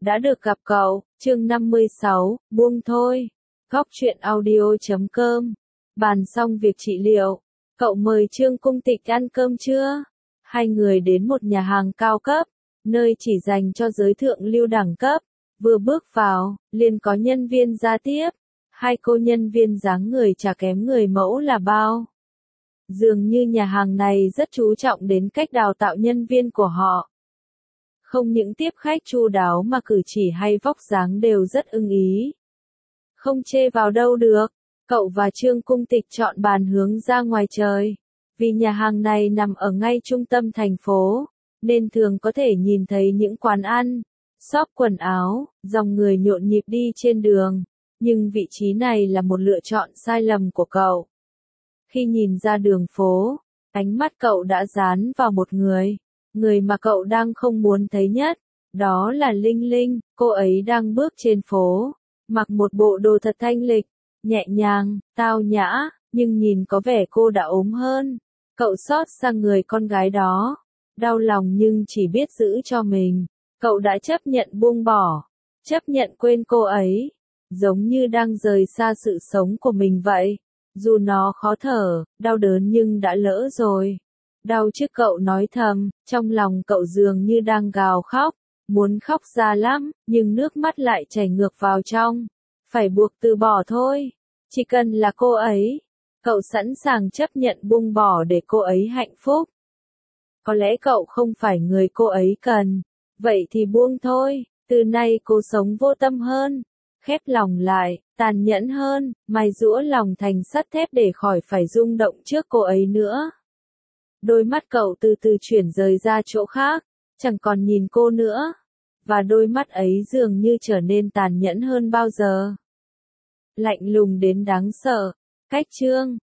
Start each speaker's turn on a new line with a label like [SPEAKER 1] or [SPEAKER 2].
[SPEAKER 1] Đã được gặp cậu, chương 56, buông thôi. Góc truyện audio.com. Bàn xong việc trị liệu, cậu mời Trương Cung Tịch ăn cơm trưa. Hai người đến một nhà hàng cao cấp, nơi chỉ dành cho giới thượng lưu đẳng cấp. Vừa bước vào, liền có nhân viên ra tiếp. Hai cô nhân viên dáng người chả kém người mẫu là bao. Dường như nhà hàng này rất chú trọng đến cách đào tạo nhân viên của họ. Không những tiếp khách chu đáo mà cử chỉ hay vóc dáng đều rất ưng ý. Không chê vào đâu được, cậu và Trương Cung Tịch chọn bàn hướng ra ngoài trời. Vì nhà hàng này nằm ở ngay trung tâm thành phố, nên thường có thể nhìn thấy những quán ăn, shop quần áo, dòng người nhộn nhịp đi trên đường. Nhưng vị trí này là một lựa chọn sai lầm của cậu. Khi nhìn ra đường phố, ánh mắt cậu đã dán vào một người. Người mà cậu đang không muốn thấy nhất, đó là Linh Linh. Cô ấy đang bước trên phố, mặc một bộ đồ thật thanh lịch, nhẹ nhàng, tao nhã, nhưng nhìn có vẻ cô đã ốm hơn. Cậu xót xa người con gái đó, đau lòng nhưng chỉ biết giữ cho mình. Cậu đã chấp nhận buông bỏ, chấp nhận quên cô ấy, giống như đang rời xa sự sống của mình vậy. Dù nó khó thở, đau đớn nhưng đã lỡ rồi. Đau chứ, cậu nói thầm, trong lòng cậu dường như đang gào khóc, muốn khóc ra lắm, nhưng nước mắt lại chảy ngược vào trong. Phải buộc từ bỏ thôi, chỉ cần là cô ấy, cậu sẵn sàng chấp nhận buông bỏ để cô ấy hạnh phúc. Có lẽ cậu không phải người cô ấy cần, vậy thì buông thôi, từ nay cô sống vô tâm hơn, khép lòng lại, tàn nhẫn hơn, mài giũa lòng thành sắt thép để khỏi phải rung động trước cô ấy nữa. Đôi mắt cậu từ từ chuyển rời ra chỗ khác, chẳng còn nhìn cô nữa. Và đôi mắt ấy dường như trở nên tàn nhẫn hơn bao giờ. Lạnh lùng đến đáng sợ. Cách Trương